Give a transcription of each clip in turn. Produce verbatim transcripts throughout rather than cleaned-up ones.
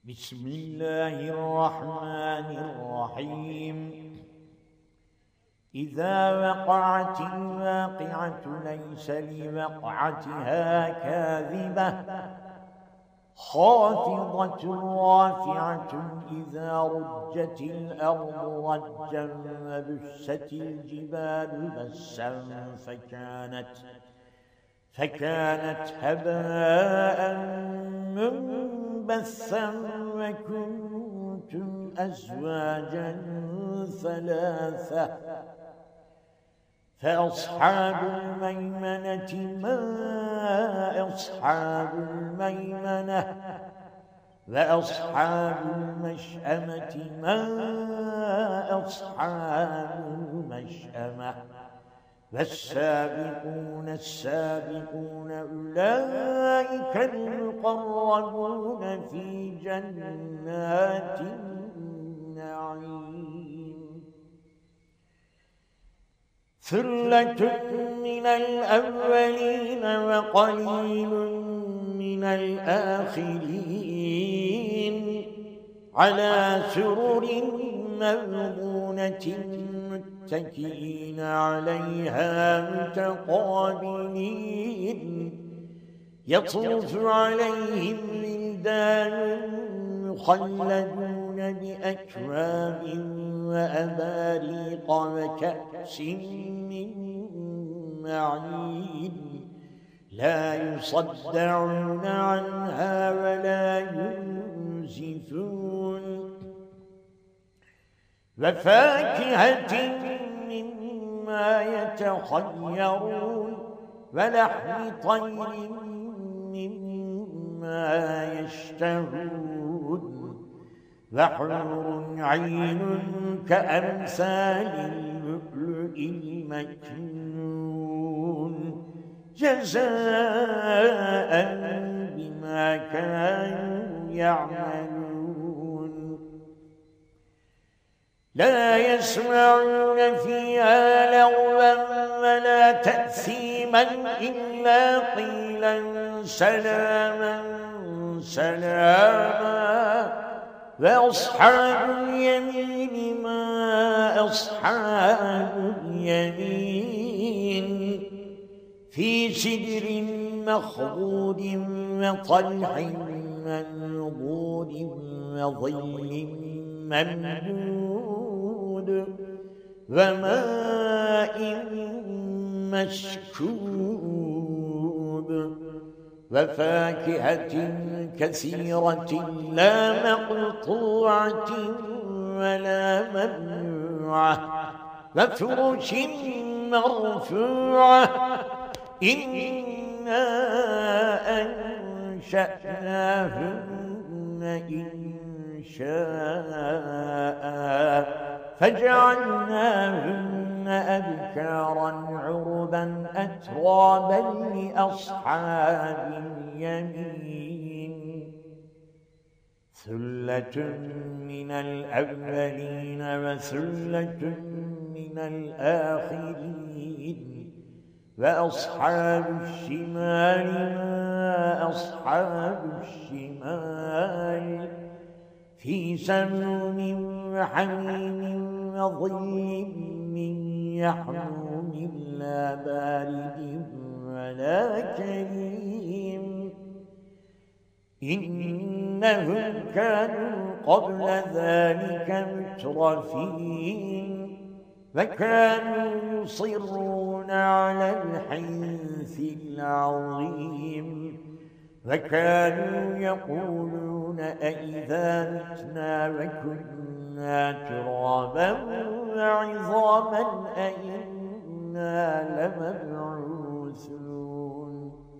بسم الله الرحمن الرحيم. إذا وقعت الواقعة ليس لوقعتها كاذبة خافضة رافعة إذا رجت الأرض رجا وبست الجبال بسا فكانت فكانت هباء منبثا وكنتم أزواجا ثلاثة فأصحاب الميمنة ما أصحاب الميمنة وأصحاب المشأمة ما أصحاب المشأمة والسابقون السابقون أولئك المقربون في جنات النعيم. ثلة من الأولين وقليل من الآخرين على سرر موضونة متكئين عليها متقابلين يطوف عليهم ولدان مخلدون بأكواب وأباريق وكأس من معين لا يصدعون عنها ولا ينزفون وفاكهة مما يتخيرون ولحم طير مما يشتهون وحور عين كأمثال اللؤلؤ المكنون جزاء بما كانوا يعملون. لا يسمعون فيها لغوا ولا تأثيما إلا قيلا سلاما سلاما وأصحاب اليمين ما أصحاب اليمين في سدر مخضود وطلح منضود وظل ممدود وماء مسكوب وفاكهة كثيرة لا مقطوعة ولا ممنوعة وفرش مرفوعة إنا أنشأناهن إنشاء فجعلناهن أبكارا عربا أترابا لأصحاب اليمين. ثلة من الأولين وثلة من الآخرين وأصحاب الشمال ما أصحاب الشمال في سموم وحميم وظل من يحموم لا بارد ولا كريم إنهم كانوا قبل ذلك مترفين وكانوا يصرون على الحنث العظيم وكانوا يقولون أئذا متنا وكنا ترابا وعظاما أئنا لمبعوثون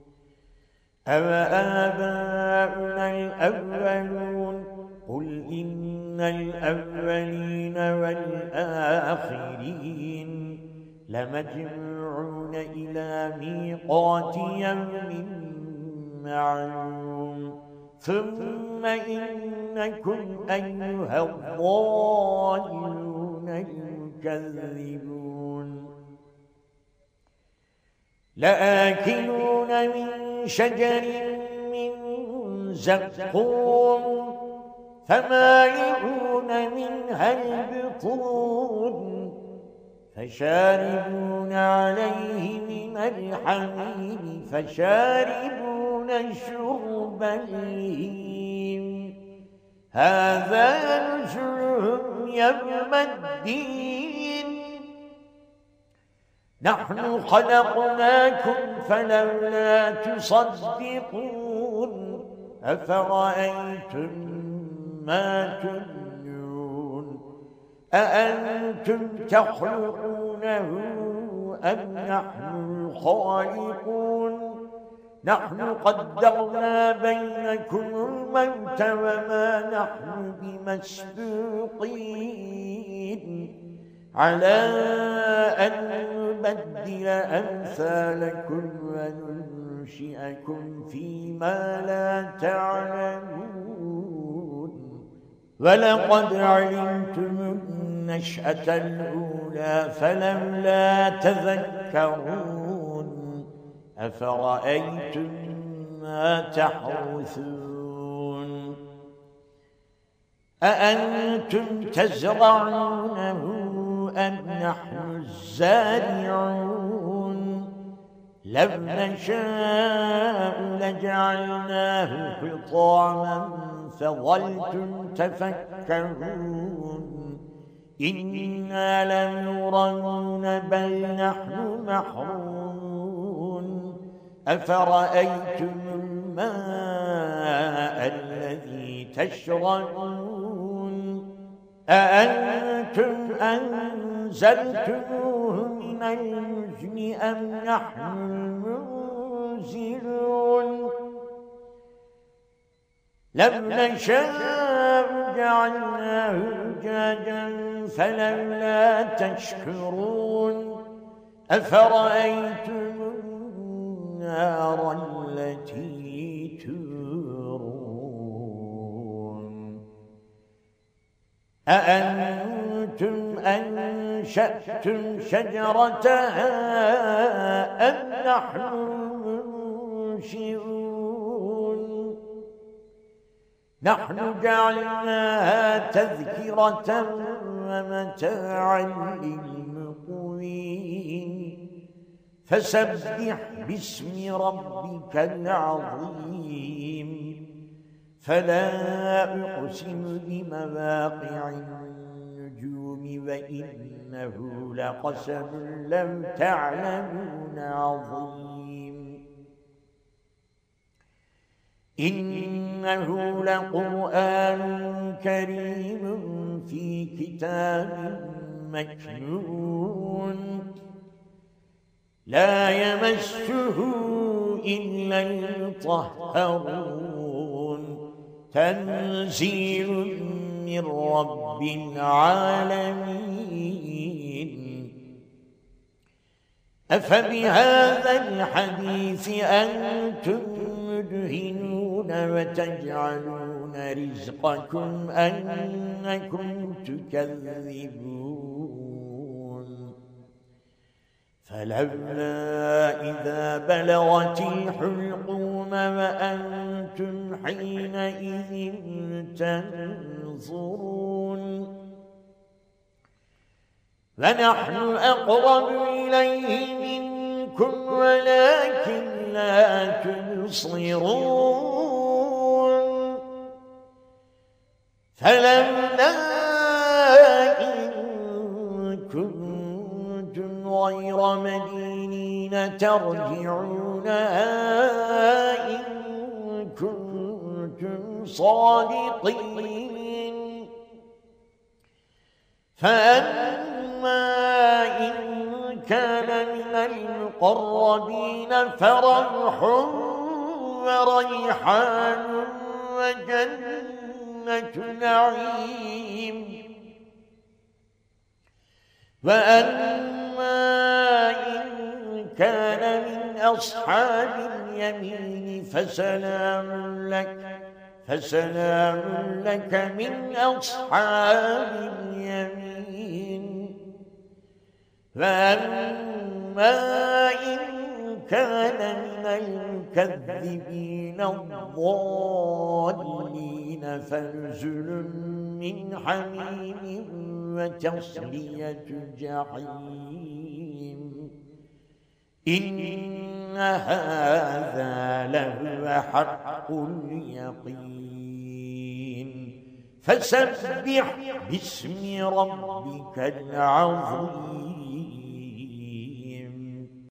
أوآباؤنا الأولون قل إن الأولين والآخرين لمجموعون إلى ميقات يوم معلوم ثم إنكم أيها الضالون المكذبون لآكلون من شجر من زقوم فمالئون منها البطون فشاربون عليه من الحميم فشاربون شرب الهيم هذا نزلهم يوم الدين نحن خلقناكم فلولا تصدقون أفرأيتم ما تمنون أأنتم تخلقونه أم نحن الخالقون نحن قدرنا بينكم الموت وما نحن بمسبوقين على أن نبدل أمثالكم وننشئكم فيما لا تعلمون ولقد علمتم النشأة الأولى فلولا تذكرون أفرأيتم ما تحرثون أأنتم تزرعونه أم نحن الزارعون لو نشاء لجعلناه حطاما فظلتم تفكرون إنا لنرون بل نحن محرومون أفرأيتم الماء الذي تشربون أأنتم أنزلتموه من المزن أم نحن المنزلون لم نشاء جعلناه أجاجا فلولا تشكرون أفرأيتم النار التي تورون أأنتم أنشأتم شجرتها أم نحن المنشئون نحن جعلناها تذكرة ومتاعا للمقوين فسبح باسم ربك العظيم فلا أقسم بمواقع النجوم وإنه لقسم لو تعلمون عظيم إنه لقرآن كريم في كتاب مكنون لا يمسه إلا المطهرون تنزيل من رب العالمين أفبهذا الحديث أنتم مدهنون وتجعلون رزقكم أنكم تكذبون فلولا إذا بلغت الحلقوم وأنتم حينئذ تنظرون ونحن أقرب إليه منكم ولكن لا تبصرون فلولا إن كنتم غير مدينين ترجعونها إن كنتم صادقين فأما إن كان من المقربين فرح وريحان وجنة نعيم وأما إن كان من أصحاب اليمين فسلام لك فسلام لك من أصحاب اليمين وأما إن كان من المكذبين الضالين فنزل من حميم وتصلية جحيم إن هذا لهو حق اليقين فسبح باسم ربك العظيم